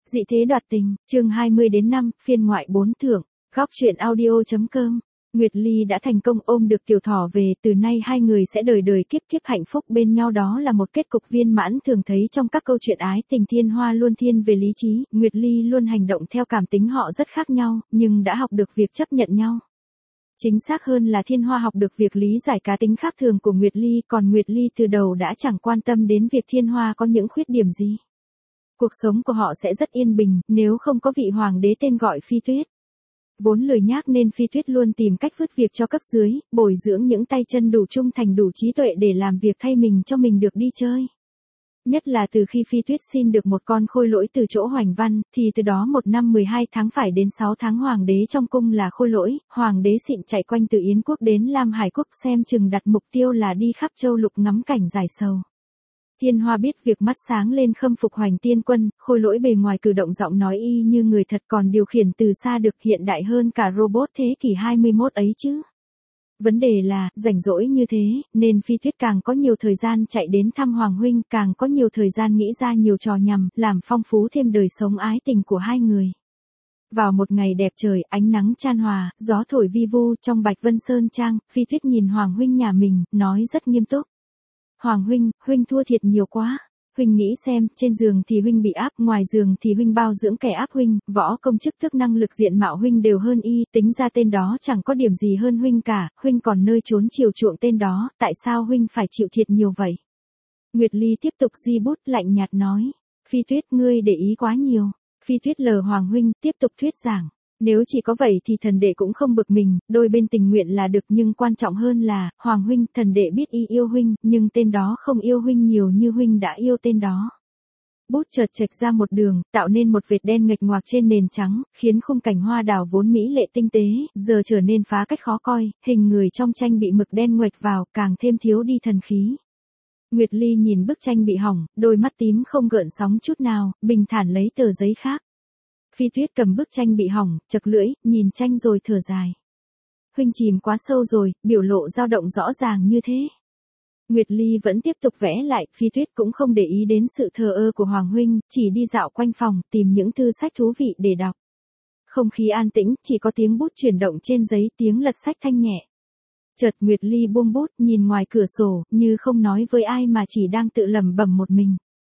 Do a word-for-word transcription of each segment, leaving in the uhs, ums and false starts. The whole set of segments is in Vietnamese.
Dị thế đoạt tình, chương hai mươi đến năm, phiên ngoại bốn thưởng, góc truyện audio.com. Nguyệt Ly đã thành công ôm được tiểu thỏ về, từ nay hai người sẽ đời đời kiếp kiếp hạnh phúc bên nhau, đó là một kết cục viên mãn thường thấy trong các câu chuyện ái tình. Thiên Hoa luôn thiên về lý trí, Nguyệt Ly luôn hành động theo cảm tính, họ rất khác nhau, nhưng đã học được việc chấp nhận nhau. Chính xác hơn là Thiên Hoa học được việc lý giải cá tính khác thường của Nguyệt Ly, còn Nguyệt Ly từ đầu đã chẳng quan tâm đến việc Thiên Hoa có những khuyết điểm gì. Cuộc sống của họ sẽ rất yên bình, nếu không có vị hoàng đế tên gọi Phi Tuyết. Vốn lười nhác nên Phi Tuyết luôn tìm cách vứt việc cho cấp dưới, bồi dưỡng những tay chân đủ trung thành đủ trí tuệ để làm việc thay mình cho mình được đi chơi. Nhất là từ khi Phi Tuyết xin được một con khôi lỗi từ chỗ Hoành Văn, thì từ đó một năm mười hai tháng phải đến sáu tháng hoàng đế trong cung là khôi lỗi, hoàng đế xịn chạy quanh từ Yến quốc đến Lam Hải quốc, xem chừng đặt mục tiêu là đi khắp châu lục ngắm cảnh giải sầu. Thiên Hoa biết việc, mắt sáng lên khâm phục Hoành Tiên Quân, khôi lỗi bề ngoài cử động giọng nói y như người thật, còn điều khiển từ xa được, hiện đại hơn cả robot thế kỷ hai mươi mốt ấy chứ. Vấn đề là, rảnh rỗi như thế, nên Phi Tuyết càng có nhiều thời gian chạy đến thăm Hoàng huynh, càng có nhiều thời gian nghĩ ra nhiều trò nhằm, làm phong phú thêm đời sống ái tình của hai người. Vào một ngày đẹp trời, ánh nắng chan hòa, gió thổi vi vu trong Bạch Vân Sơn Trang, Phi Tuyết nhìn Hoàng huynh nhà mình, nói rất nghiêm túc. Hoàng huynh, huynh thua thiệt nhiều quá. Huynh nghĩ xem, trên giường thì huynh bị áp, ngoài giường thì huynh bao dưỡng kẻ áp huynh, võ công chức thức năng lực diện mạo huynh đều hơn y, tính ra tên đó chẳng có điểm gì hơn huynh cả, huynh còn nơi trốn chiều chuộng tên đó, tại sao huynh phải chịu thiệt nhiều vậy? Nguyệt Ly tiếp tục di bút, lạnh nhạt nói. Phi Tuyết, ngươi để ý quá nhiều. Phi Tuyết lờ Hoàng huynh, tiếp tục thuyết giảng. Nếu chỉ có vậy thì thần đệ cũng không bực mình, đôi bên tình nguyện là được, nhưng quan trọng hơn là, Hoàng huynh, thần đệ biết y yêu huynh, nhưng tên đó không yêu huynh nhiều như huynh đã yêu tên đó. Bút chợt chệch ra một đường, tạo nên một vệt đen nghịch ngoạc trên nền trắng, khiến khung cảnh hoa đào vốn mỹ lệ tinh tế, giờ trở nên phá cách khó coi, hình người trong tranh bị mực đen nguệch vào, càng thêm thiếu đi thần khí. Nguyệt Ly nhìn bức tranh bị hỏng, đôi mắt tím không gợn sóng chút nào, bình thản lấy tờ giấy khác. Phi Tuyết cầm bức tranh bị hỏng, chật lưỡi, nhìn tranh rồi thở dài. Huynh chìm quá sâu rồi, biểu lộ dao động rõ ràng như thế. Nguyệt Ly vẫn tiếp tục vẽ lại, Phi Tuyết cũng không để ý đến sự thờ ơ của Hoàng huynh, chỉ đi dạo quanh phòng, tìm những thư sách thú vị để đọc. Không khí an tĩnh, chỉ có tiếng bút chuyển động trên giấy, tiếng lật sách thanh nhẹ. Chợt Nguyệt Ly buông bút, nhìn ngoài cửa sổ, như không nói với ai mà chỉ đang tự lẩm bẩm một mình.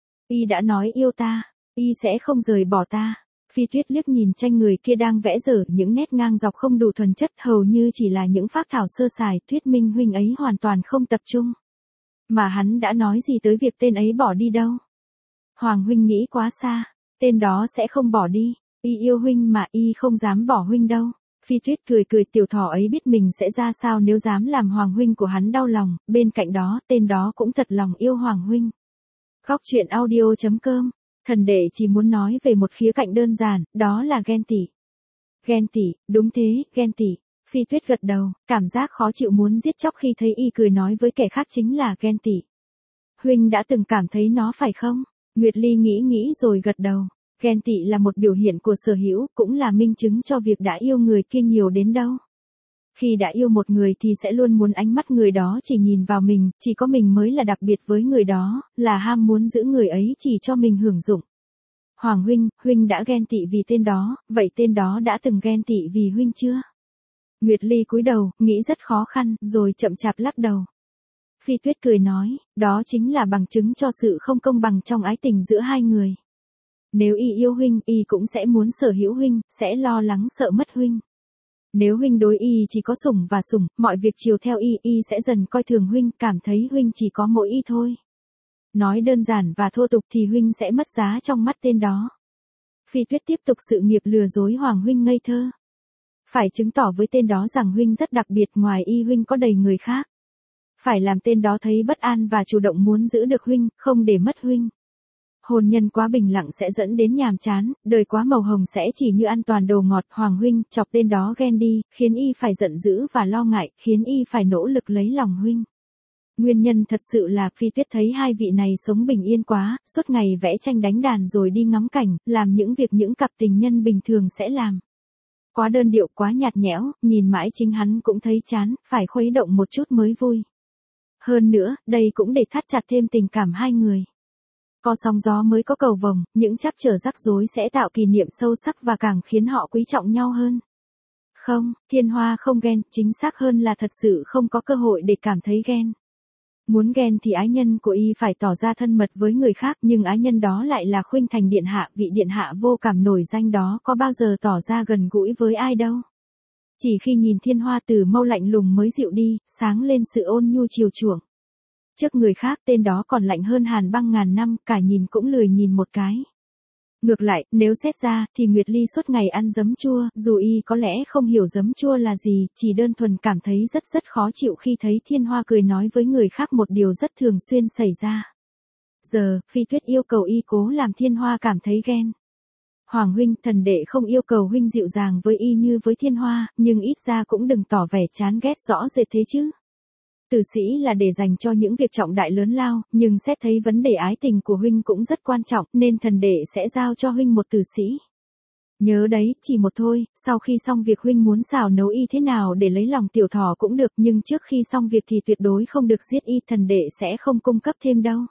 Y đã nói yêu ta, y sẽ không rời bỏ ta. Phi Tuyết liếc nhìn tranh người kia đang vẽ dở, những nét ngang dọc không đủ thuần chất, hầu như chỉ là những phác thảo sơ sài, thuyết minh huynh ấy hoàn toàn không tập trung. Mà hắn đã nói gì tới việc tên ấy bỏ đi đâu? Hoàng huynh nghĩ quá xa, tên đó sẽ không bỏ đi, y yêu huynh mà, y không dám bỏ huynh đâu. Phi Tuyết cười cười, tiểu thỏ ấy biết mình sẽ ra sao nếu dám làm Hoàng huynh của hắn đau lòng, bên cạnh đó, tên đó cũng thật lòng yêu Hoàng huynh. Góc truyện audio.com. Thần đệ chỉ muốn nói về một khía cạnh đơn giản, đó là ghen tị. Ghen tị, đúng thế, ghen tị. Phi Tuyết gật đầu, cảm giác khó chịu muốn giết chóc khi thấy y cười nói với kẻ khác chính là ghen tị. Huynh đã từng cảm thấy nó phải không? Nguyệt Ly nghĩ nghĩ rồi gật đầu. Ghen tị là một biểu hiện của sở hữu, cũng là minh chứng cho việc đã yêu người kia nhiều đến đâu. Khi đã yêu một người thì sẽ luôn muốn ánh mắt người đó chỉ nhìn vào mình, chỉ có mình mới là đặc biệt với người đó, là ham muốn giữ người ấy chỉ cho mình hưởng dụng. Hoàng huynh, huynh đã ghen tị vì tên đó, vậy tên đó đã từng ghen tị vì huynh chưa? Nguyệt Ly cúi đầu, nghĩ rất khó khăn, rồi chậm chạp lắc đầu. Phi Tuyết cười nói, đó chính là bằng chứng cho sự không công bằng trong ái tình giữa hai người. Nếu y yêu huynh, y cũng sẽ muốn sở hữu huynh, sẽ lo lắng sợ mất huynh. Nếu huynh đối y chỉ có sủng và sủng, mọi việc chiều theo y, y sẽ dần coi thường huynh, cảm thấy huynh chỉ có mỗi y thôi. Nói đơn giản và thô tục thì huynh sẽ mất giá trong mắt tên đó. Phi Tuyết tiếp tục sự nghiệp lừa dối Hoàng huynh ngây thơ. Phải chứng tỏ với tên đó rằng huynh rất đặc biệt, ngoài y huynh có đầy người khác. Phải làm tên đó thấy bất an và chủ động muốn giữ được huynh, không để mất huynh. Hôn nhân quá bình lặng sẽ dẫn đến nhàm chán, đời quá màu hồng sẽ chỉ như ăn toàn đồ ngọt. Hoàng huynh chọc tên đó ghen đi, khiến y phải giận dữ và lo ngại, khiến y phải nỗ lực lấy lòng huynh. Nguyên nhân thật sự là Phi Tuyết thấy hai vị này sống bình yên quá, suốt ngày vẽ tranh đánh đàn rồi đi ngắm cảnh, làm những việc những cặp tình nhân bình thường sẽ làm. Quá đơn điệu, quá nhạt nhẽo, nhìn mãi chính hắn cũng thấy chán, phải khuấy động một chút mới vui. Hơn nữa, đây cũng để thắt chặt thêm tình cảm hai người. Có sóng gió mới có cầu vồng, những trắc trở rắc rối sẽ tạo kỷ niệm sâu sắc và càng khiến họ quý trọng nhau hơn. Không, Thiên Hoa không ghen, chính xác hơn là thật sự không có cơ hội để cảm thấy ghen. Muốn ghen thì ái nhân của y phải tỏ ra thân mật với người khác, nhưng ái nhân đó lại là Khuynh Thành điện hạ, vị điện hạ vô cảm nổi danh đó có bao giờ tỏ ra gần gũi với ai đâu. Chỉ khi nhìn Thiên Hoa từ mâu lạnh lùng mới dịu đi, sáng lên sự ôn nhu chiều chuộng. Trước người khác tên đó còn lạnh hơn hàn băng ngàn năm, cả nhìn cũng lười nhìn một cái. Ngược lại, nếu xét ra, thì Nguyệt Ly suốt ngày ăn giấm chua, dù y có lẽ không hiểu giấm chua là gì, chỉ đơn thuần cảm thấy rất rất khó chịu khi thấy Thiên Hoa cười nói với người khác một điều rất thường xuyên xảy ra. Giờ, Phi Tuyết yêu cầu y cố làm Thiên Hoa cảm thấy ghen. Hoàng huynh, thần đệ không yêu cầu huynh dịu dàng với y như với Thiên Hoa, nhưng ít ra cũng đừng tỏ vẻ chán ghét rõ rệt thế chứ. Tử sĩ là để dành cho những việc trọng đại lớn lao, nhưng xét thấy vấn đề ái tình của huynh cũng rất quan trọng, nên thần đệ sẽ giao cho huynh một tử sĩ. Nhớ đấy, chỉ một thôi, sau khi xong việc huynh muốn xào nấu y thế nào để lấy lòng tiểu thỏ cũng được, nhưng trước khi xong việc thì tuyệt đối không được giết y, thần đệ sẽ không cung cấp thêm đâu.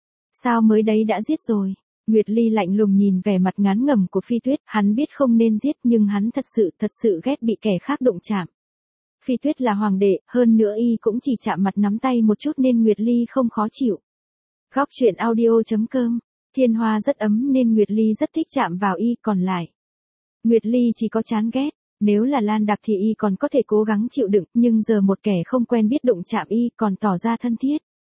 Sao mới đấy đã giết rồi? Nguyệt Ly lạnh lùng nhìn vẻ mặt ngán ngẩm của Phi Tuyết, hắn biết không nên giết nhưng hắn thật sự thật sự ghét bị kẻ khác đụng chạm. Phi Tuyết là hoàng đệ, hơn nữa y cũng chỉ chạm mặt nắm tay một chút nên Nguyệt Ly không khó chịu. Góc truyện audio chấm com, Thiên Hoa rất ấm nên Nguyệt Ly rất thích chạm vào y, còn lại. Nguyệt Ly chỉ có chán ghét, nếu là Lan Đặc thì y còn có thể cố gắng chịu đựng, nhưng giờ một kẻ không quen biết đụng chạm y còn tỏ ra thân thiết.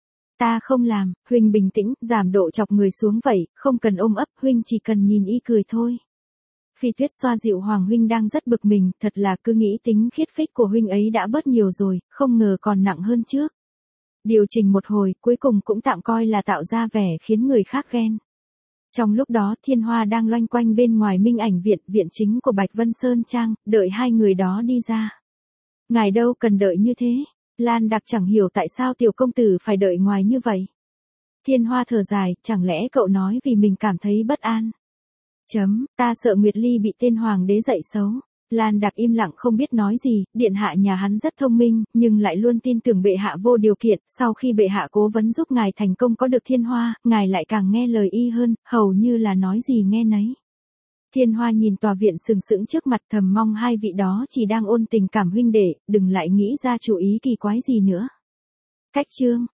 Ta không làm, huynh bình tĩnh, giảm độ chọc người xuống vậy, không cần ôm ấp, huynh chỉ cần nhìn y cười thôi. Phi Tuyết xoa dịu Hoàng huynh đang rất bực mình, thật là cứ nghĩ tính khiết phích của huynh ấy đã bớt nhiều rồi, không ngờ còn nặng hơn trước. Điều chỉnh một hồi, cuối cùng cũng tạm coi là tạo ra vẻ khiến người khác ghen. Trong lúc đó, Thiên Hoa đang loanh quanh bên ngoài Minh Ảnh viện, viện chính của Bạch Vân Sơn Trang, đợi hai người đó đi ra. Ngài đâu cần đợi như thế, Lan Đặc chẳng hiểu tại sao tiểu công tử phải đợi ngoài như vậy. Thiên Hoa thở dài, chẳng lẽ cậu nói vì mình cảm thấy bất an. Chấm, ta sợ Nguyệt Ly bị tên hoàng đế dạy xấu. Lan Đặc im lặng không biết nói gì, điện hạ nhà hắn rất thông minh, nhưng lại luôn tin tưởng bệ hạ vô điều kiện, sau khi bệ hạ cố vấn giúp ngài thành công có được Thiên Hoa, ngài lại càng nghe lời y hơn, hầu như là nói gì nghe nấy. Thiên Hoa nhìn tòa viện sừng sững trước mặt, thầm mong hai vị đó chỉ đang ôn tình cảm huynh đệ, đừng lại nghĩ ra chủ ý kỳ quái gì nữa. Cách chương